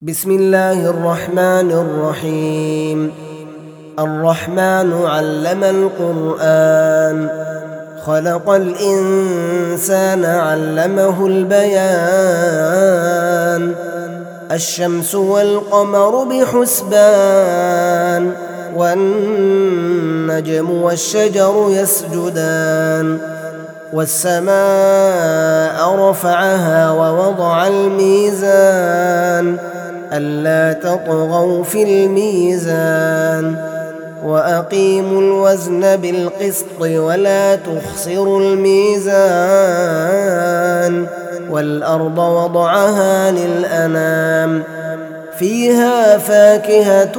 بسم الله الرحمن الرحيم. الرحمن علم القرآن، خلق الإنسان علمه البيان. الشمس والقمر بحسبان، والنجم والشجر يسجدان. والسماء رفعها ووضع الميزان، ألا تطغوا في الميزان. وأقيموا الوزن بالقسط ولا تخسروا الميزان. والأرض وضعها للأنام، فيها فاكهة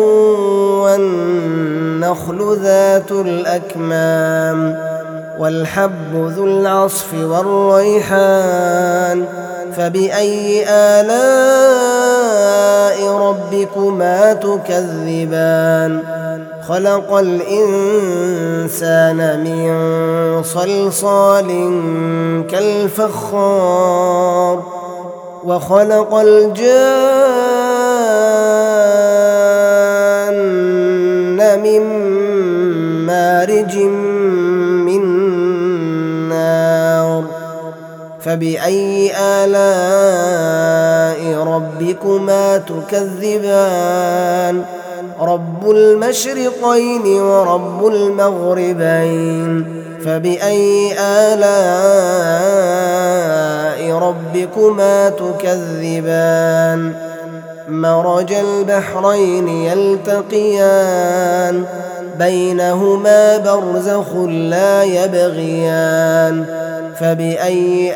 والنخل ذات الأكمام، والحب ذو العصف والريحان. فبأي آلاء ربكما تكذبان؟ خلق الإنسان من صلصال كالفخار، وخلق الجان من مارج من نار. فبأي آلاء ربكما تكذبان؟ رب المشرقين ورب المغربين. فبأي آلاء ربكما تكذبان؟ مرج البحرين يلتقيان، بينهما برزخ لا يبغيان. فبأي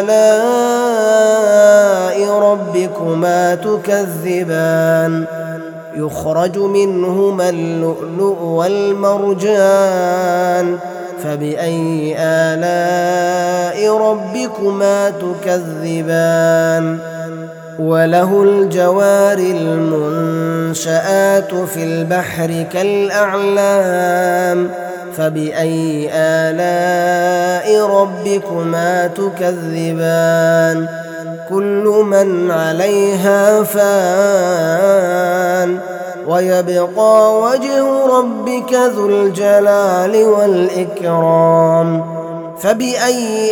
آلاء ربكما تكذبان؟ يخرج منهما اللؤلؤ والمرجان. فبأي آلاء ربكما تكذبان؟ وله الجوار المنشآت في البحر كالأعلام. فبأي آلاء ربكما تكذبان؟ كل من عليها فان، ويبقى وجه ربك ذو الجلال والإكرام. فبأي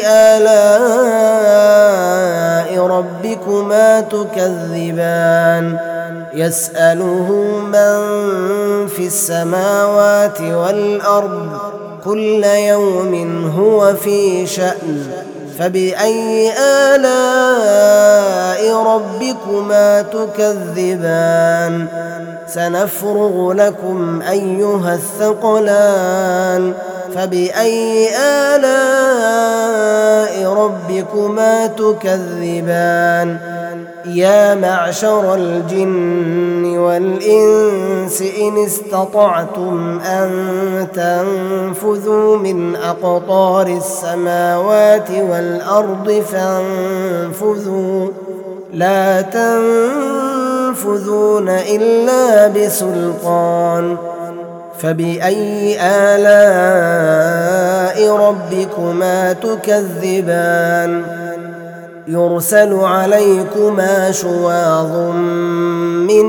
آلاء ربكما تكذبان؟ يسأله من في السماوات والأرض، كل يوم هو في شأن. فبأي آلاء ربكما تكذبان؟ سنفرغ لكم أيها الثقلان. فبأي آلاء ربكما تكذبان؟ يا معشر الجن والإنس إن استطعتم أن تنفذوا من أقطار السماوات والأرض فانفذوا، لا تنفذون إلا بسلطان. فبأي آلاء ربكما تكذبان؟ يرسل عليكما شواظ من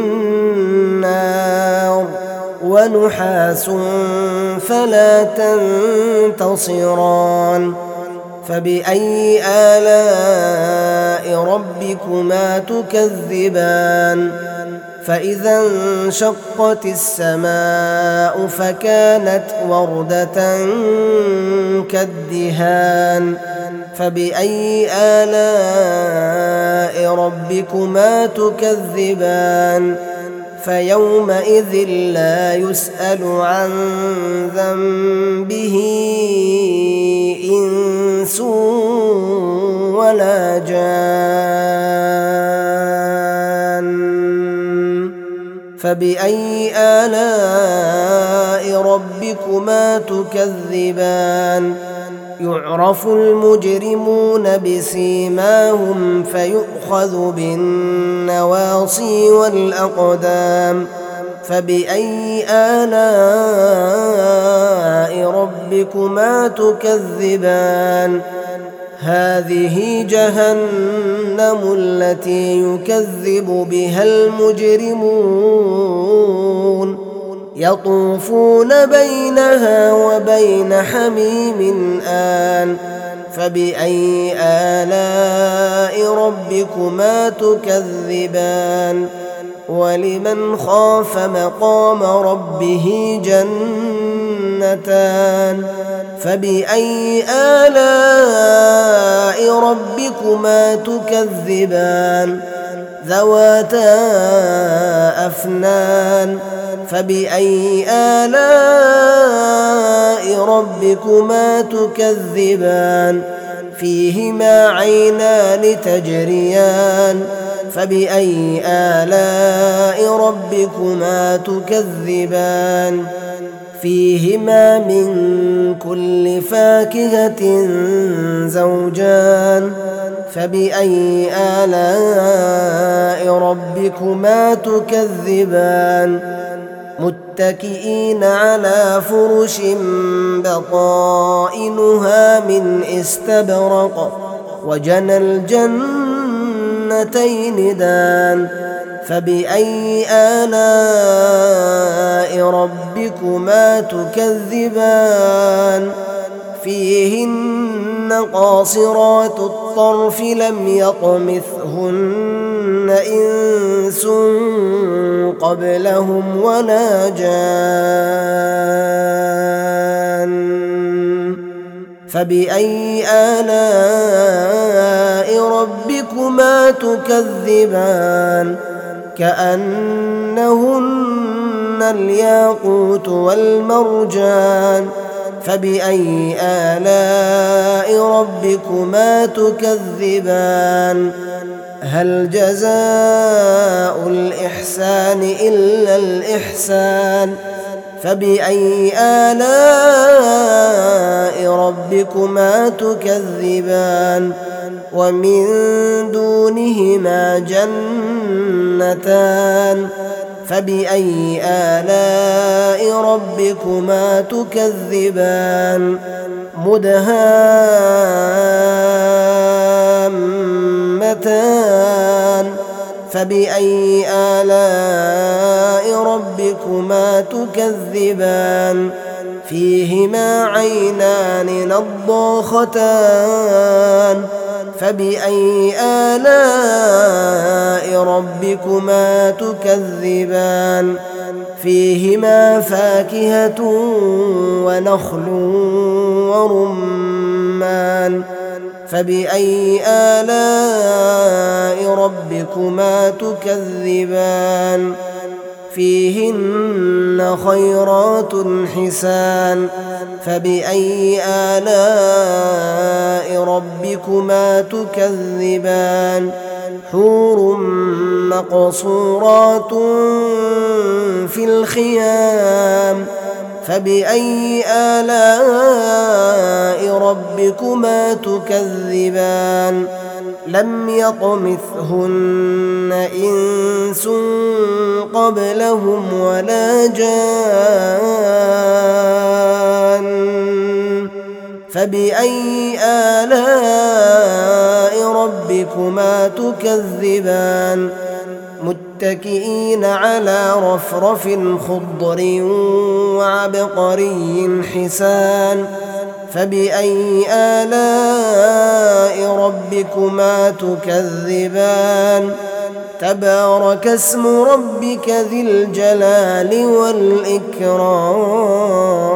نار، ونحاس فلا تنتصران. فبأي آلاء ربكما تكذبان؟ فإذا انشقت السماء فكانت وردة كالدهان. فبأي آلاء ربكما تكذبان؟ فيومئذ لا يسأل عن ذنبه إنس ولا جان. فبأي آلاء ربكما تكذبان؟ يعرف المجرمون بسيماهم فيؤخذ بالنواصي والأقدام. فبأي آلاء ربكما تكذبان؟ هذه جهنم التي يكذب بها المجرمون يطوفون بينها وبين حميم آن فبأي آلاء ربكما تكذبان ولمن خاف مقام ربه جنتان فبأي آلاء ربكما تكذبان ذواتا أفنان فبأي آلاء ربكما تكذبان فيهما عينان تجريان فبأي آلاء ربكما تكذبان فيهما من كل فاكهة زوجان فبأي آلاء ربكما تكذبان متكئين على فرش بطائنها من استبرق وجنى الجنتين دان فبأي آلاء ربكما تكذبان فيهن قاصرات الطرف لم يطمثهن إنس قبلهم ولا جان فبأي آلاء ربكما تكذبان كأنهن الياقوت والمرجان فبأي آلاء ربكما تكذبان هل جزاء الإحسان إلا الإحسان فبأي آلاء ربكما تكذبان ومن دونهما جنتان فبأي آلاء ربكما تكذبان مدهامتان فبأي آلاء ربكما تكذبان فيهما عينان نضاختان فبأي آلاء ربكما تكذبان فيهما فاكهة ونخل ورمان فبأي آلاء ربكما تكذبان فيهن خيرات حسان فبأي آلاء ربكما تكذبان حور مقصورات في الخيام فبأي آلاء ربكما تكذبان لم يطمثهن إنس قبلهم ولا جان فبأي آلاء ربكما تكذبان متكئين على رفرف خضر وعبقري حسان فبأي آلاء ربكما تكذبان تبارك اسم ربك ذي الجلال والإكرام